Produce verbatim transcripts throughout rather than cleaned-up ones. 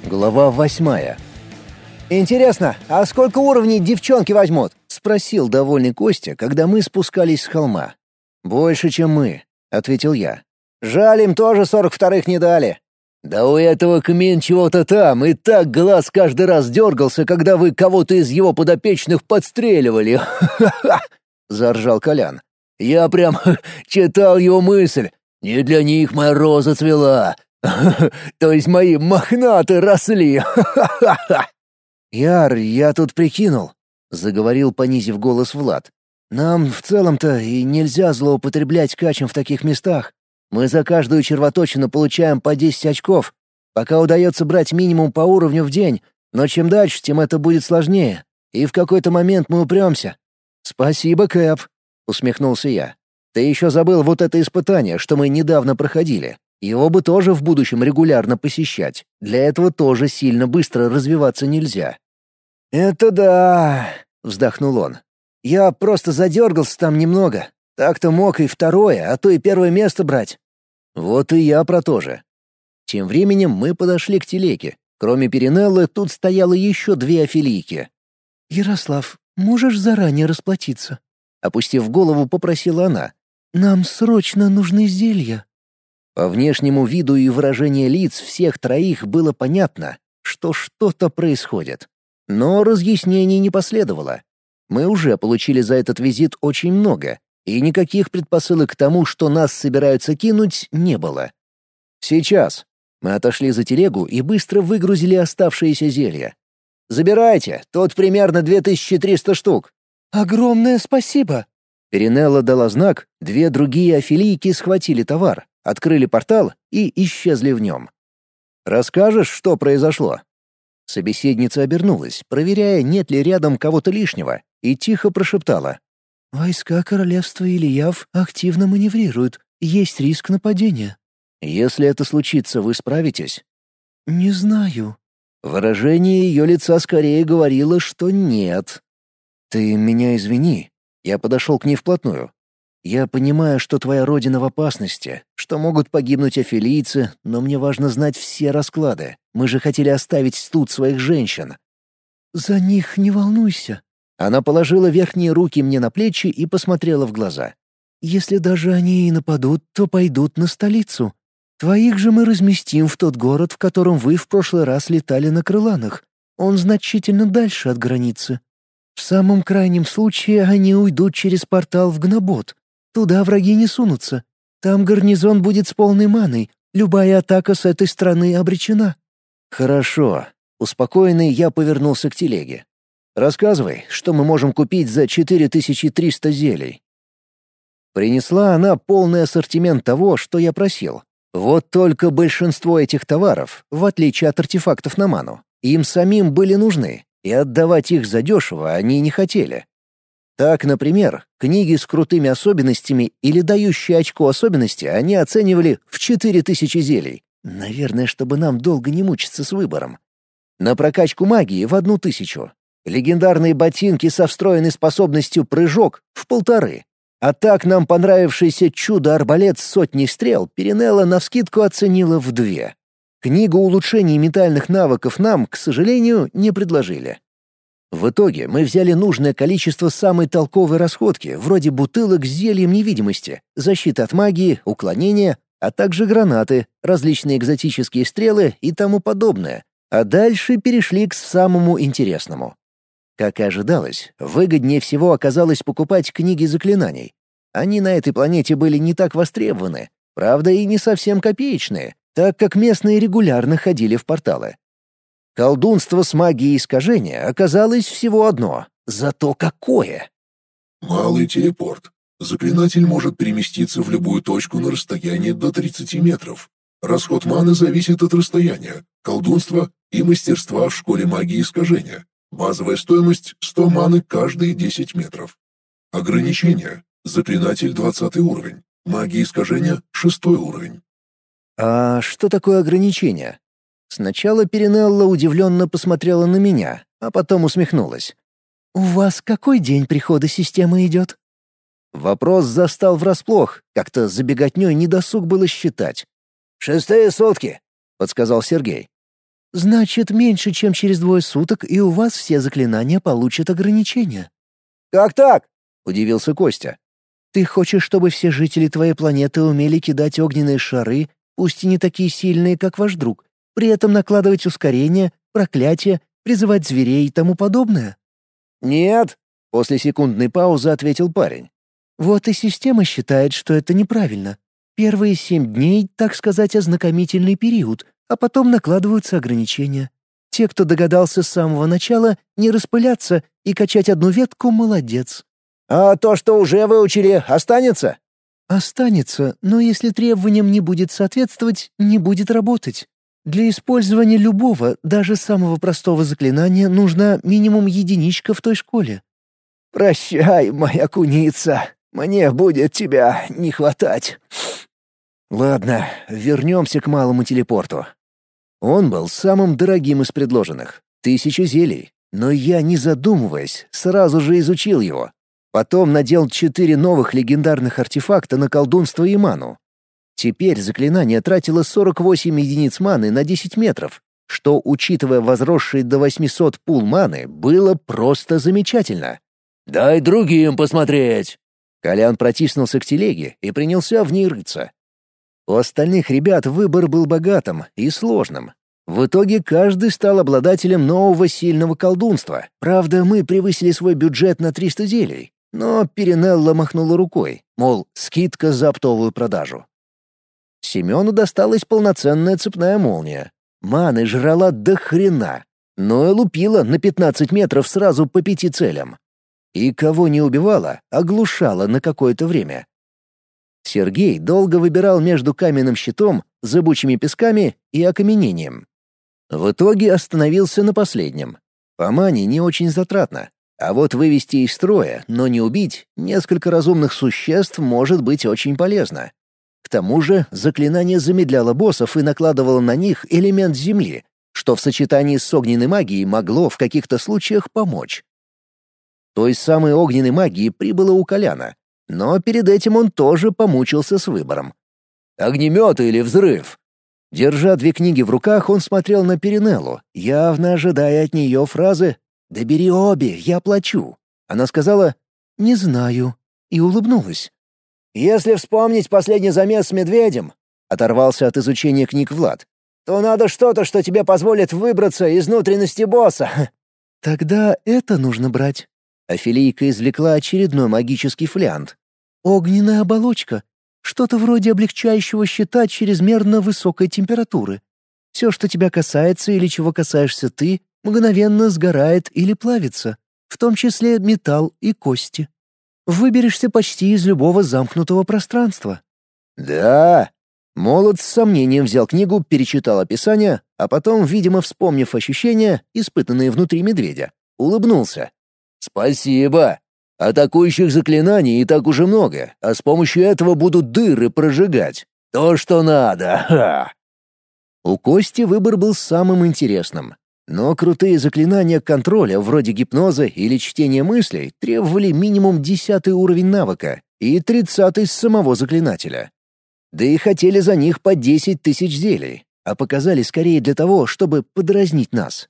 Глава восьмая. «Интересно, а сколько уровней девчонки возьмут?» — спросил довольный Костя, когда мы спускались с холма. «Больше, чем мы», — ответил я. «Жаль, им тоже сорок вторых не дали». «Да у этого Кмин чего-то там, и так глаз каждый раз дергался, когда вы кого-то из его подопечных подстреливали. Ха-ха-ха!» — заржал Колян. «Я прям читал его мысль. Не для них моя роза цвела. То есть мои мохнаты росли. Ха-ха-ха!» «Яр, я тут прикинул», — заговорил, понизив голос Влад. «Нам в целом-то и нельзя злоупотреблять качем в таких местах. Мы за каждую червоточину получаем по десять очков. Пока удается брать минимум по уровню в день, но чем дальше, тем это будет сложнее. И в какой-то момент мы упрёмся». «Спасибо, Кэп», — усмехнулся я. «Ты еще забыл вот это испытание, что мы недавно проходили. Его бы тоже в будущем регулярно посещать. Для этого тоже сильно быстро развиваться нельзя». «Это да», — вздохнул он. «Я просто задергался там немного. Так-то мог и второе, а то и первое место брать». «Вот и я про то же». Тем временем мы подошли к телеге. Кроме Перинеллы, тут стояло еще две афилийки. «Ярослав, можешь заранее расплатиться?» Опустив голову, попросила она. «Нам срочно нужны зелья». По внешнему виду и выражению лиц всех троих было понятно, что что-то происходит. Но разъяснений не последовало. Мы уже получили за этот визит очень много, и никаких предпосылок к тому, что нас собираются кинуть, не было. «Сейчас». Мы отошли за телегу и быстро выгрузили оставшиеся зелья. «Забирайте, тут примерно две тысячи триста штук». «Огромное спасибо!» Перинелла дала знак, две другие афилийки схватили товар, открыли портал и исчезли в нем. «Расскажешь, что произошло?» Собеседница обернулась, проверяя, нет ли рядом кого-то лишнего, и тихо прошептала. «Войска королевства Ильяв активно маневрируют. Есть риск нападения». «Если это случится, вы справитесь?» «Не знаю». Выражение ее лица скорее говорило, что нет. «Ты меня извини». Я подошел к ней вплотную. «Я понимаю, что твоя родина в опасности, что могут погибнуть афилийцы, но мне важно знать все расклады. Мы же хотели оставить тут своих женщин». «За них не волнуйся». Она положила верхние руки мне на плечи и посмотрела в глаза. «Если даже они и нападут, то пойдут на столицу. Твоих же мы разместим в тот город, в котором вы в прошлый раз летали на крыланах. Он значительно дальше от границы. В самом крайнем случае они уйдут через портал в Гнобот. Туда враги не сунутся. Там гарнизон будет с полной маной. Любая атака с этой стороны обречена». «Хорошо». Успокоенный, я повернулся к телеге. «Рассказывай, что мы можем купить за четыре тысячи триста зелий». Принесла она полный ассортимент того, что я просил. Вот только большинство этих товаров, в отличие от артефактов на ману, им самим были нужны, и отдавать их задешево они не хотели. Так, например, книги с крутыми особенностями или дающие очко особенности они оценивали в четыре тысячи зелий. Наверное, чтобы нам долго не мучиться с выбором. На прокачку магии в одну тысячу. Легендарные ботинки со встроенной способностью «Прыжок» в полторы. А так нам понравившийся чудо-арбалет с сотней стрел Перинелла навскидку оценила в две. Книгу улучшений ментальных навыков нам, к сожалению, не предложили. В итоге мы взяли нужное количество самой толковой расходки, вроде бутылок с зельем невидимости, защиты от магии, уклонения, а также гранаты, различные экзотические стрелы и тому подобное. А дальше перешли к самому интересному. Как и ожидалось, выгоднее всего оказалось покупать книги заклинаний. Они на этой планете были не так востребованы, правда и не совсем копеечные, так как местные регулярно ходили в порталы. Колдунство с магией искажения оказалось всего одно, зато какое! Малый телепорт. Заклинатель может переместиться в любую точку на расстояние до тридцати метров. Расход маны зависит от расстояния, колдунства и мастерства в школе магии искажения. Базовая стоимость — сто маны каждые десять метров. Ограничения. Заклинатель двадцатый уровень. Магия искажения — шестой уровень. А что такое ограничение? Сначала Перинелла удивленно посмотрела на меня, а потом усмехнулась. «У вас какой день прихода системы идет?» Вопрос застал врасплох, как-то за беготнёй недосуг было считать. «Шестые сутки», — подсказал Сергей. Значит, меньше, чем через двое суток, и у вас все заклинания получат ограничения». «Как так?» — удивился Костя. «Ты хочешь, чтобы все жители твоей планеты умели кидать огненные шары, пусть и не такие сильные, как ваш друг, при этом накладывать ускорение, проклятия, призывать зверей и тому подобное?» «Нет», — после секундной паузы ответил парень. «Вот и система считает, что это неправильно. Первые семь дней, так сказать, ознакомительный период, а потом накладываются ограничения. Те, кто догадался с самого начала, не распыляться и качать одну ветку, молодец». «А то, что уже выучили, останется?» «Останется, но если требованиям не будет соответствовать, не будет работать. Для использования любого, даже самого простого заклинания нужна минимум единичка в той школе». «Прощай, моя куница, мне будет тебя не хватать». Ладно, вернемся к малому телепорту. Он был самым дорогим из предложенных — тысяча зелий, но я, не задумываясь, сразу же изучил его. Потом надел четыре новых легендарных артефакта на колдунство и ману. Теперь заклинание тратило сорок восемь единиц маны на десять метров, что, учитывая возросший до восьмисот пул маны, было просто замечательно. «Дай другим посмотреть!» Колян протиснулся к телеге и принялся в ней рыться. У остальных ребят выбор был богатым и сложным. В итоге каждый стал обладателем нового сильного колдунства. Правда, мы превысили свой бюджет на триста зелий, но Перинелла махнула рукой, мол, скидка за оптовую продажу. Семену досталась полноценная цепная молния. Маны жрала до хрена, но и лупила на пятнадцать метров сразу по пяти целям. И кого не убивала, оглушала на какое-то время. Сергей долго выбирал между каменным щитом, зыбучими песками и окаменением. В итоге остановился на последнем. По мане не очень затратно, а вот вывести из строя, но не убить, несколько разумных существ может быть очень полезно. К тому же заклинание замедляло боссов и накладывало на них элемент земли, что в сочетании с огненной магией могло в каких-то случаях помочь. Той самой огненной магии прибыло у Коляна, но перед этим он тоже помучился с выбором. «Огнемет или взрыв?» Держа две книги в руках, он смотрел на Перинеллу, явно ожидая от нее фразы «Да бери обе, я плачу». Она сказала «Не знаю» и улыбнулась. «Если вспомнить последний замес с медведем», — оторвался от изучения книг Влад, «то надо что-то, что тебе позволит выбраться из внутренности босса». «Тогда это нужно брать». Офелийка извлекла очередной магический флянт. «Огненная оболочка. Что-то вроде облегчающего щита чрезмерно высокой температуры. Все, что тебя касается или чего касаешься ты, мгновенно сгорает или плавится, в том числе металл и кости. Выберешься почти из любого замкнутого пространства». «Да». Молот с сомнением взял книгу, перечитал описание, а потом, видимо, вспомнив ощущения, испытанные внутри медведя, улыбнулся. «Спасибо. Атакующих заклинаний и так уже много, а с помощью этого будут дыры прожигать. То, что надо. Ха!» У Кости выбор был самым интересным. Но крутые заклинания контроля, вроде гипноза или чтения мыслей, требовали минимум десятый уровень навыка и тридцатый с самого заклинателя. Да и хотели за них по десять тысяч зелий, а показали скорее для того, чтобы подразнить нас.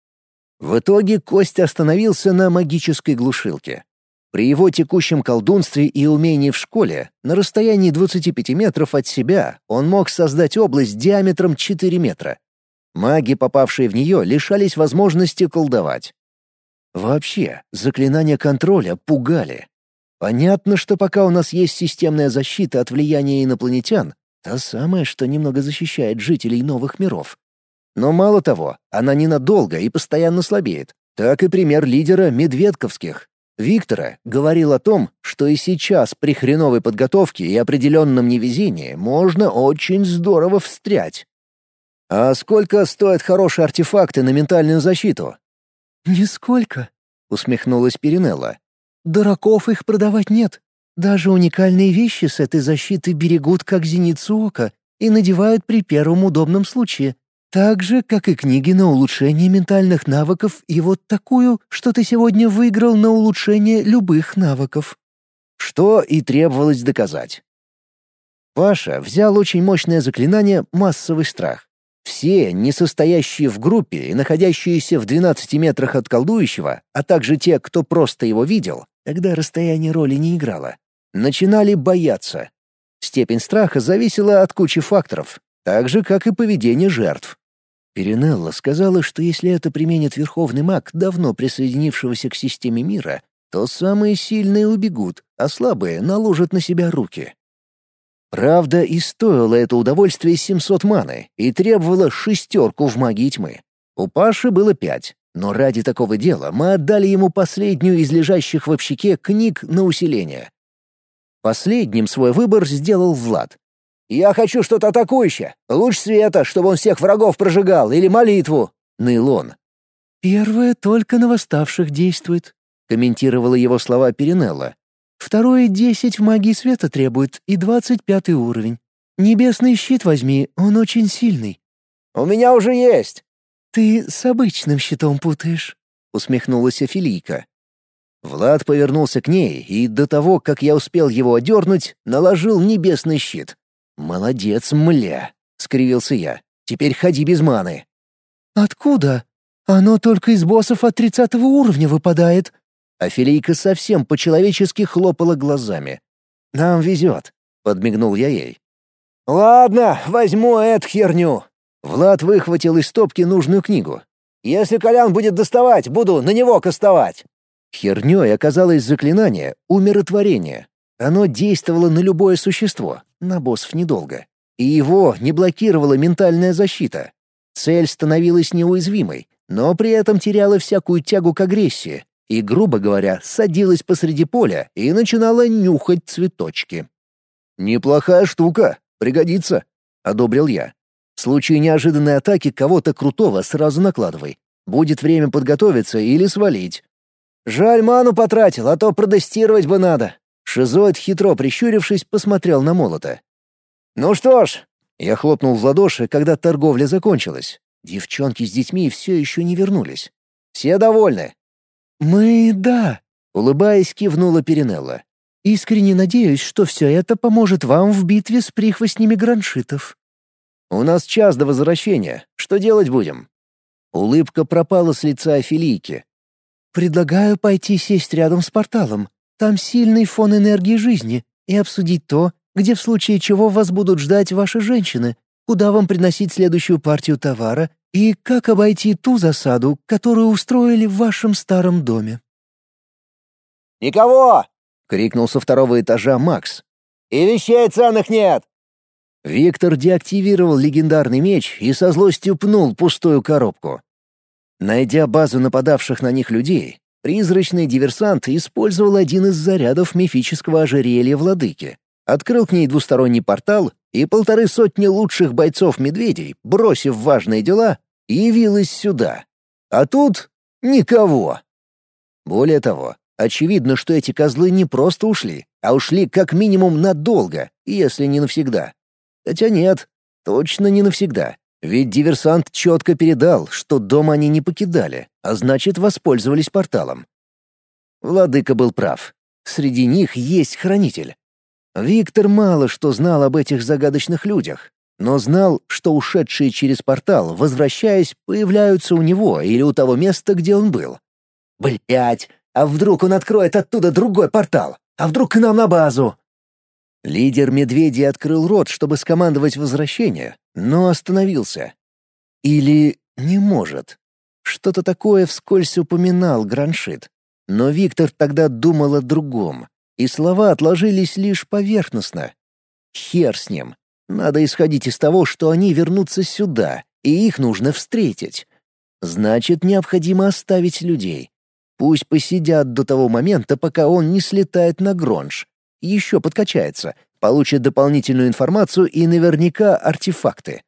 В итоге Костя остановился на магической глушилке. При его текущем колдунстве и умении в школе, на расстоянии двадцати пяти метров от себя, он мог создать область диаметром четыре метра. Маги, попавшие в нее, лишались возможности колдовать. Вообще, заклинания контроля пугали. Понятно, что пока у нас есть системная защита от влияния инопланетян, та самая, что немного защищает жителей новых миров. Но мало того, она ненадолго и постоянно слабеет. Так и пример лидера медведковских. Виктора говорил о том, что и сейчас при хреновой подготовке и определенном невезении можно очень здорово встрять. «А сколько стоят хорошие артефакты на ментальную защиту?» «Нисколько», — усмехнулась Перинелла. «Дураков их продавать нет. Даже уникальные вещи с этой защиты берегут как зеницу ока и надевают при первом удобном случае. Так же, как и книги на улучшение ментальных навыков и вот такую, что ты сегодня выиграл на улучшение любых навыков». Что и требовалось доказать. Паша взял очень мощное заклинание «Массовый страх». Все, не состоящие в группе и находящиеся в двенадцати метрах от колдующего, а также те, кто просто его видел, когда расстояние роли не играло, начинали бояться. Степень страха зависела от кучи факторов, так же, как и поведение жертв. Перинелла сказала, что если это применит верховный маг, давно присоединившегося к системе мира, то самые сильные убегут, а слабые наложат на себя руки. Правда, и стоило это удовольствие семьсот маны и требовало шестерку в магии тьмы. У Паши было пять, но ради такого дела мы отдали ему последнюю из лежащих в общаке книг на усиление. Последним свой выбор сделал Влад. «Я хочу что-то атакующее. Луч света, чтобы он всех врагов прожигал, или молитву», — ныл он. «Первое только на восставших действует», — комментировала его слова Перинелла. «Второе — десять в магии света требует и двадцать пятый уровень. Небесный щит возьми, он очень сильный». «У меня уже есть». «Ты с обычным щитом путаешь», — усмехнулась Офелийка. Влад повернулся к ней и до того, как я успел его одернуть, наложил небесный щит. «Молодец, мля!» — скривился я. «Теперь ходи без маны». «Откуда? Оно только из боссов от тридцатого уровня выпадает». Офелийка совсем по-человечески хлопала глазами. «Нам везет», — подмигнул я ей. «Ладно, возьму эту херню». Влад выхватил из стопки нужную книгу. «Если Колян будет доставать, буду на него кастовать». Хернёй оказалось заклинание «Умиротворение». Оно действовало на любое существо, на боссов недолго. И его не блокировала ментальная защита. Цель становилась неуязвимой, но при этом теряла всякую тягу к агрессии и, грубо говоря, садилась посреди поля и начинала нюхать цветочки. «Неплохая штука, пригодится», — одобрил я. «В случае неожиданной атаки кого-то крутого сразу накладывай. Будет время подготовиться или свалить». «Жаль, ману потратил, а то продестировать бы надо». Шизоид, хитро прищурившись, посмотрел на молота. «Ну что ж», — я хлопнул в ладоши, когда торговля закончилась. Девчонки с детьми все еще не вернулись. «Все довольны?» «Мы — да», — улыбаясь, кивнула Перинелла. «Искренне надеюсь, что все это поможет вам в битве с прихвостнями граншитов». «У нас час до возвращения. Что делать будем?» Улыбка пропала с лица Офелийки. «Предлагаю пойти сесть рядом с порталом. Там сильный фон энергии жизни, и обсудить то, где в случае чего вас будут ждать ваши женщины, куда вам приносить следующую партию товара и как обойти ту засаду, которую устроили в вашем старом доме». «Никого!» — крикнул со второго этажа Макс. «И вещей ценных нет!» Виктор деактивировал легендарный меч и со злостью пнул пустую коробку. Найдя базу нападавших на них людей, призрачный диверсант использовал один из зарядов мифического ожерелья владыки, открыл к ней двусторонний портал, и полторы сотни лучших бойцов-медведей, бросив важные дела, явилась сюда. А тут никого. Более того, очевидно, что эти козлы не просто ушли, а ушли как минимум надолго, если не навсегда. Хотя нет, точно не навсегда. Ведь диверсант четко передал, что дом они не покидали, а значит, воспользовались порталом. Владыка был прав. Среди них есть хранитель. Виктор мало что знал об этих загадочных людях, но знал, что ушедшие через портал, возвращаясь, появляются у него или у того места, где он был. «Блядь, а вдруг он откроет оттуда другой портал? А вдруг к нам на базу?» Лидер медведей открыл рот, чтобы скомандовать возвращение, но остановился. Или не может. Что-то такое вскользь упоминал Граншит. Но Виктор тогда думал о другом, и слова отложились лишь поверхностно. Хер с ним. Надо исходить из того, что они вернутся сюда, и их нужно встретить. Значит, необходимо оставить людей. Пусть посидят до того момента, пока он не слетает на Гронж. Еще подкачается, получит дополнительную информацию и наверняка артефакты.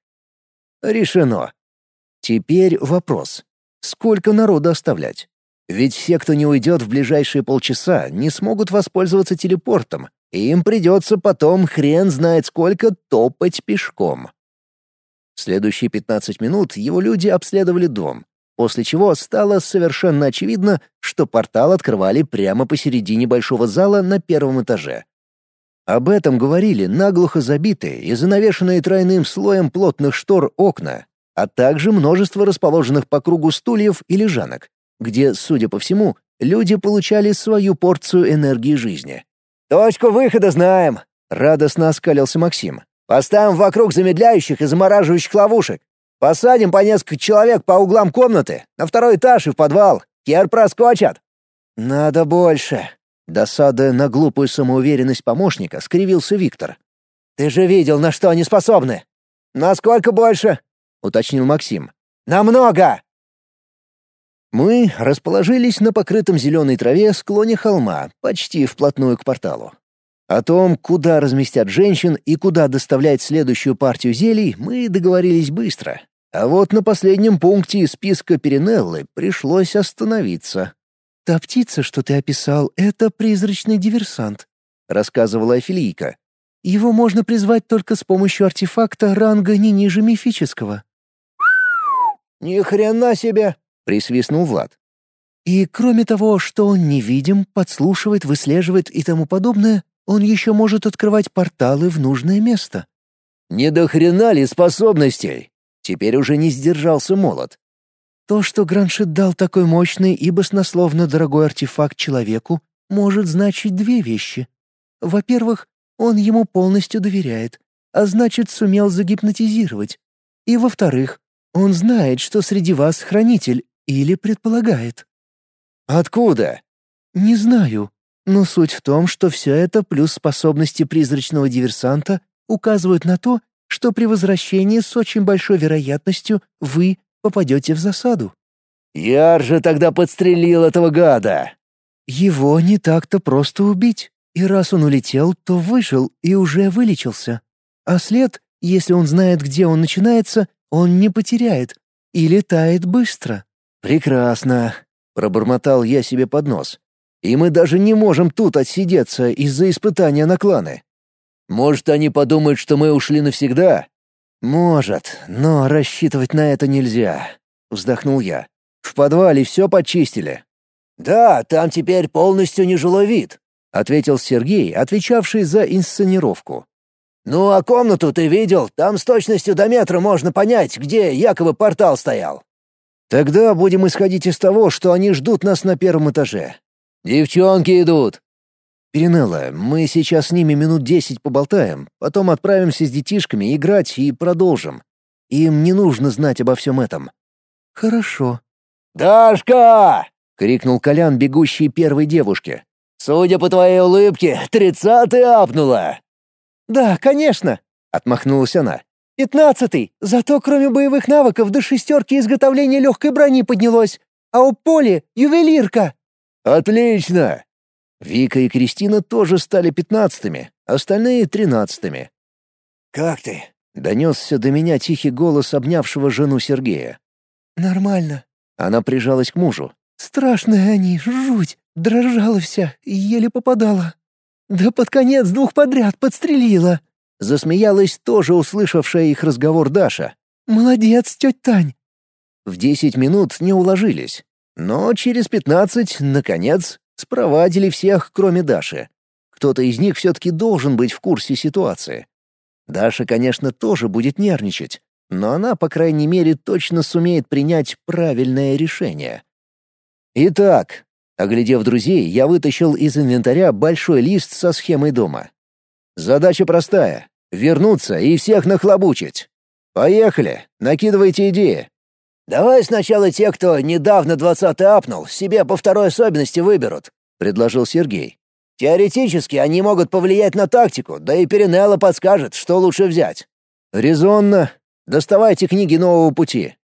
Решено. Теперь вопрос. Сколько народа оставлять? Ведь все, кто не уйдет в ближайшие полчаса, не смогут воспользоваться телепортом, и им придется потом хрен знает сколько топать пешком. В следующие пятнадцать минут его люди обследовали дом, после чего стало совершенно очевидно, что портал открывали прямо посередине большого зала на первом этаже. Об этом говорили наглухо забитые и занавешенные тройным слоем плотных штор окна, а также множество расположенных по кругу стульев и лежанок, где, судя по всему, люди получали свою порцию энергии жизни. «Точку выхода знаем!» — радостно оскалился Максим. «Поставим вокруг замедляющих и замораживающих ловушек. Посадим по несколько человек по углам комнаты, на второй этаж и в подвал. Кер проскочат!» «Надо больше!» Досадуя на глупую самоуверенность помощника, скривился Виктор. «Ты же видел, на что они способны!» «Насколько больше?» — уточнил Максим. «Намного!» Мы расположились на покрытом зеленой траве склоне холма, почти вплотную к порталу. О том, куда разместят женщин и куда доставлять следующую партию зелий, мы договорились быстро. А вот на последнем пункте из списка Перинеллы пришлось остановиться. «Та птица, что ты описал, — это призрачный диверсант», — рассказывала Офелийка. «Его можно призвать только с помощью артефакта ранга не ниже мифического». «Ни хрена себе!» — присвистнул Влад. «И кроме того, что он невидим, подслушивает, выслеживает и тому подобное, он еще может открывать порталы в нужное место». «Не до хрена ли способностей?» Теперь уже не сдержался Молот. То, что Граншит дал такой мощный и баснословно дорогой артефакт человеку, может значить две вещи. Во-первых, он ему полностью доверяет, а значит, сумел загипнотизировать. И во-вторых, он знает, что среди вас хранитель, или предполагает. «Откуда?» «Не знаю, но суть в том, что все это плюс способности призрачного диверсанта указывают на то, что при возвращении с очень большой вероятностью вы попадете в засаду». «Яр же тогда подстрелил этого гада!» «Его не так-то просто убить, и раз он улетел, то выжил и уже вылечился. А след, если он знает, где он начинается, он не потеряет и летает быстро». «Прекрасно», — пробормотал я себе под нос. «И мы даже не можем тут отсидеться из-за испытания на кланы. Может, они подумают, что мы ушли навсегда?» «Может, но рассчитывать на это нельзя», — вздохнул я. «В подвале все почистили». «Да, там теперь полностью нежилой вид», — ответил Сергей, отвечавший за инсценировку. «Ну, а комнату ты видел? Там с точностью до метра можно понять, где якобы портал стоял». «Тогда будем исходить из того, что они ждут нас на первом этаже. Девчонки идут». «Перинелла, мы сейчас с ними минут десять поболтаем, потом отправимся с детишками играть и продолжим. Им не нужно знать обо всем этом». «Хорошо». «Дашка!» — крикнул Колян бегущей первой девушке. «Судя по твоей улыбке, тридцатый апнула!» «Да, конечно!» — отмахнулась она. «Пятнадцатый! Зато кроме боевых навыков до шестерки изготовления легкой брони поднялось. А у Поли — ювелирка!» «Отлично!» Вика и Кристина тоже стали пятнадцатыми, остальные — тринадцатыми. «Как ты?» — донесся до меня тихий голос обнявшего жену Сергея. «Нормально». Она прижалась к мужу. «Страшные они, жуть! Дрожала вся, еле попадала. Да под конец двух подряд подстрелила!» Засмеялась тоже услышавшая их разговор Даша. «Молодец, тетя Тань!» В десять минут не уложились, но через пятнадцать, наконец, спровадили всех, кроме Даши. Кто-то из них все-таки должен быть в курсе ситуации. Даша, конечно, тоже будет нервничать, но она, по крайней мере, точно сумеет принять правильное решение. Итак, оглядев друзей, я вытащил из инвентаря большой лист со схемой дома. Задача простая — вернуться и всех нахлобучить. Поехали, накидывайте идеи. «Давай сначала те, кто недавно двадцатый апнул, себе по второй особенности выберут», — предложил Сергей. «Теоретически они могут повлиять на тактику, да и Перинелла подскажет, что лучше взять». «Резонно. Доставайте книги нового пути.